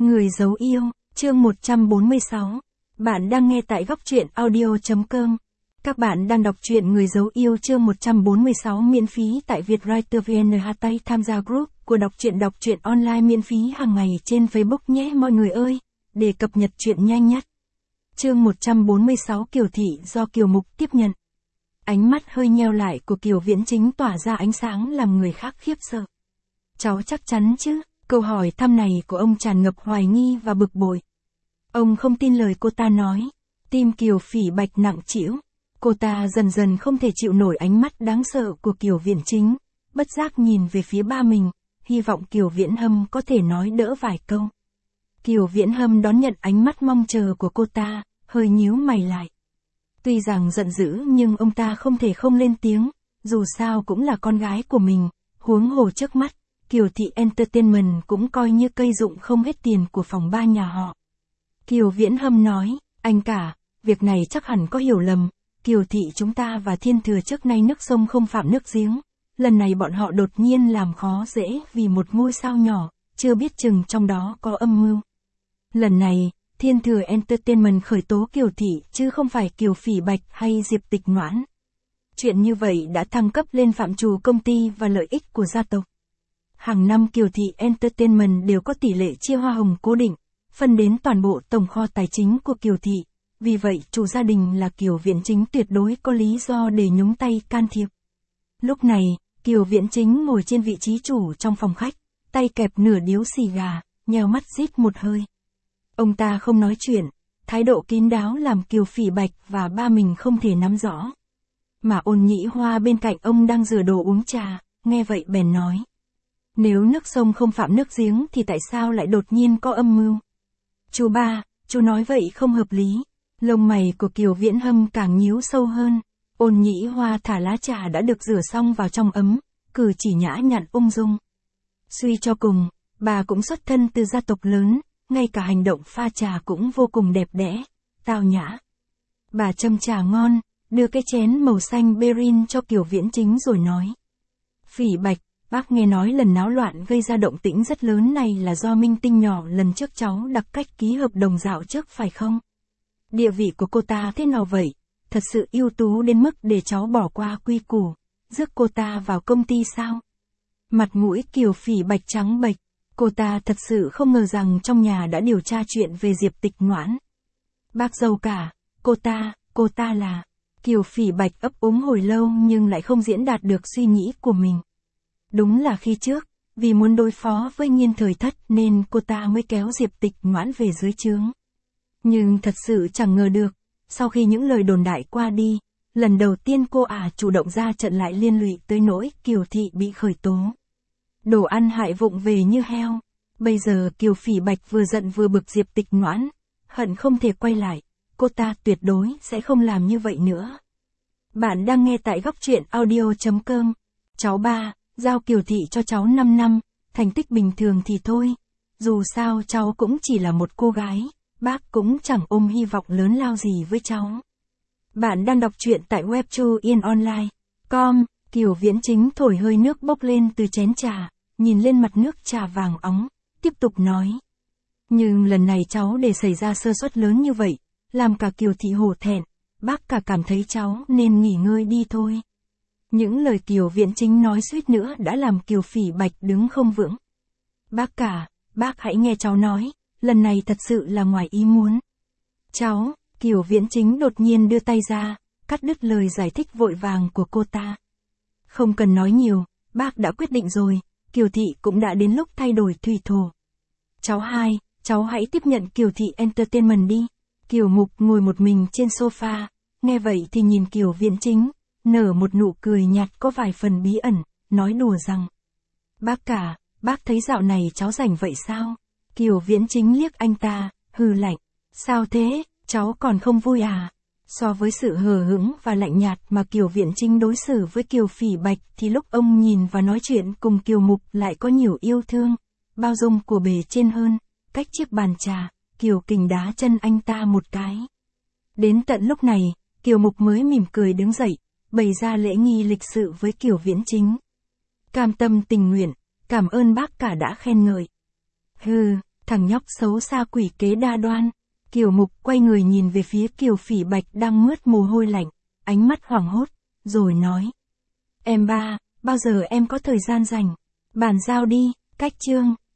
Người giấu yêu, chương 146. Bạn đang nghe tại góc truyện audio.com. Các bạn đang đọc truyện Người giấu yêu chương 146 miễn phí tại Vietwriter VN. Tham gia group của đọc truyện online miễn phí hàng ngày trên Facebook nhé mọi người ơi, để cập nhật truyện nhanh nhất. Chương 146 Kiều Thị do Kiều Mục tiếp nhận. Ánh mắt hơi nheo lại của Kiều Viễn Chính tỏa ra ánh sáng làm người khác khiếp sợ. Cháu chắc chắn chứ? Câu hỏi thăm này của ông tràn ngập hoài nghi và bực bội. Ông không tin lời cô ta nói. Tim Kiều Phỉ Bạch nặng trĩu. Cô ta dần dần không thể chịu nổi ánh mắt đáng sợ của Kiều Viễn Chính, bất giác nhìn về phía ba mình, hy vọng Kiều Viễn Hâm có thể nói đỡ vài câu. Kiều Viễn Hâm đón nhận ánh mắt mong chờ của cô ta, hơi nhíu mày lại. Tuy rằng giận dữ nhưng ông ta không thể không lên tiếng, dù sao cũng là con gái của mình, huống hồ trước mắt. Kiều Thị Entertainment cũng coi như cây dụng không hết tiền của phòng ba nhà họ. Kiều Viễn Hâm nói, anh cả, việc này chắc hẳn có hiểu lầm, Kiều Thị chúng ta và Thiên Thừa trước nay nước sông không phạm nước giếng, lần này bọn họ đột nhiên làm khó dễ vì một ngôi sao nhỏ, chưa biết chừng trong đó có âm mưu. Lần này, Thiên Thừa Entertainment khởi tố Kiều Thị chứ không phải Kiều Phỉ Bạch hay Diệp Tịch Noãn. Chuyện như vậy đã thăng cấp lên phạm trù công ty và lợi ích của gia tộc. Hàng năm Kiều Thị Entertainment đều có tỷ lệ chia hoa hồng cố định, phân đến toàn bộ tổng kho tài chính của Kiều Thị, vì vậy chủ gia đình là Kiều Viễn Chính tuyệt đối có lý do để nhúng tay can thiệp. Lúc này, Kiều Viễn Chính ngồi trên vị trí chủ trong phòng khách, tay kẹp nửa điếu xì gà, nheo mắt rít một hơi. Ông ta không nói chuyện, thái độ kín đáo làm Kiều Phỉ Bạch và ba mình không thể nắm rõ. Mà Ôn Nhĩ Hoa bên cạnh ông đang rửa đồ uống trà, nghe vậy bèn nói. Nếu nước sông không phạm nước giếng thì tại sao lại đột nhiên có âm mưu? Chú ba, chú nói vậy không hợp lý. Lông mày của Kiều Viễn Hâm càng nhíu sâu hơn. Ôn Nhĩ Hoa thả lá trà đã được rửa xong vào trong ấm, cử chỉ nhã nhặn ung dung. Suy cho cùng, bà cũng xuất thân từ gia tộc lớn, ngay cả hành động pha trà cũng vô cùng đẹp đẽ, tao nhã. Bà châm trà ngon, đưa cái chén màu xanh berin cho Kiều Viễn Chính rồi nói. Phỉ Bạch, bác nghe nói lần náo loạn gây ra động tĩnh rất lớn này là do Minh Tinh nhỏ lần trước cháu đặc cách ký hợp đồng dạo trước phải không? Địa vị của cô ta thế nào vậy? Thật sự ưu tú đến mức để cháu bỏ qua quy củ, rước cô ta vào công ty sao? Mặt mũi Kiều Phỉ Bạch trắng bệch, cô ta thật sự không ngờ rằng trong nhà đã điều tra chuyện về Diệp Tịch Noãn. Bác dâu cả, cô ta là... Kiều Phỉ Bạch ấp úng hồi lâu nhưng lại không diễn đạt được suy nghĩ của mình. Đúng là khi trước, vì muốn đối phó với Nghiên Thời Thất nên cô ta mới kéo Diệp Tịch Noãn về dưới trướng. Nhưng thật sự chẳng ngờ được, sau khi những lời đồn đại qua đi, lần đầu tiên cô chủ động ra trận lại liên lụy tới nỗi Kiều Thị bị khởi tố. Đồ ăn hại vụng về như heo. Bây giờ Kiều Phỉ Bạch vừa giận vừa bực Diệp Tịch Noãn, hận không thể quay lại, cô ta tuyệt đối sẽ không làm như vậy nữa. Bạn đang nghe tại góc truyện audio.com. Cháu ba, giao Kiều Thị cho cháu 5 năm, thành tích bình thường thì thôi. Dù sao cháu cũng chỉ là một cô gái, bác cũng chẳng ôm hy vọng lớn lao gì với cháu. Bạn đang đọc truyện tại webtoonline.com. Kiều Viễn Chính thổi hơi nước bốc lên từ chén trà, nhìn lên mặt nước trà vàng óng, tiếp tục nói. Nhưng lần này cháu để xảy ra sơ suất lớn như vậy, làm cả Kiều Thị hổ thẹn, bác cả cảm thấy cháu nên nghỉ ngơi đi thôi. Những lời Kiều Viễn Chính nói suýt nữa đã làm Kiều Phỉ Bạch đứng không vững. Bác cả, bác hãy nghe cháu nói, lần này thật sự là ngoài ý muốn. Cháu, Kiều Viễn Chính đột nhiên đưa tay ra, cắt đứt lời giải thích vội vàng của cô ta. Không cần nói nhiều, bác đã quyết định rồi, Kiều Thị cũng đã đến lúc thay đổi thủy thổ. Cháu hai, cháu hãy tiếp nhận Kiều Thị Entertainment đi. Kiều Mục ngồi một mình trên sofa, nghe vậy thì nhìn Kiều Viễn Chính, nở một nụ cười nhạt có vài phần bí ẩn, nói đùa rằng. Bác cả, bác thấy dạo này cháu rảnh vậy sao? Kiều Viễn Chính liếc anh ta, hừ lạnh. Sao thế, cháu còn không vui à? So với sự hờ hững và lạnh nhạt mà Kiều Viễn Chính đối xử với Kiều Phỉ Bạch thì lúc ông nhìn và nói chuyện cùng Kiều Mục lại có nhiều yêu thương, bao dung của bề trên hơn. Cách chiếc bàn trà, Kiều Kình đá chân anh ta một cái. Đến tận lúc này, Kiều Mục mới mỉm cười đứng dậy, bày ra lễ nghi lịch sự với Kiều Viễn Chính. Cam tâm tình nguyện, cảm ơn bác cả đã khen ngợi. Hừ, Thằng nhóc xấu xa quỷ kế đa đoan. Kiều Mục quay người nhìn về phía Kiều Phỉ Bạch đang mướt mồ hôi lạnh, ánh mắt hoảng hốt, rồi nói. Em ba, bao giờ em có thời gian rảnh? Bàn giao đi, Cách Chương.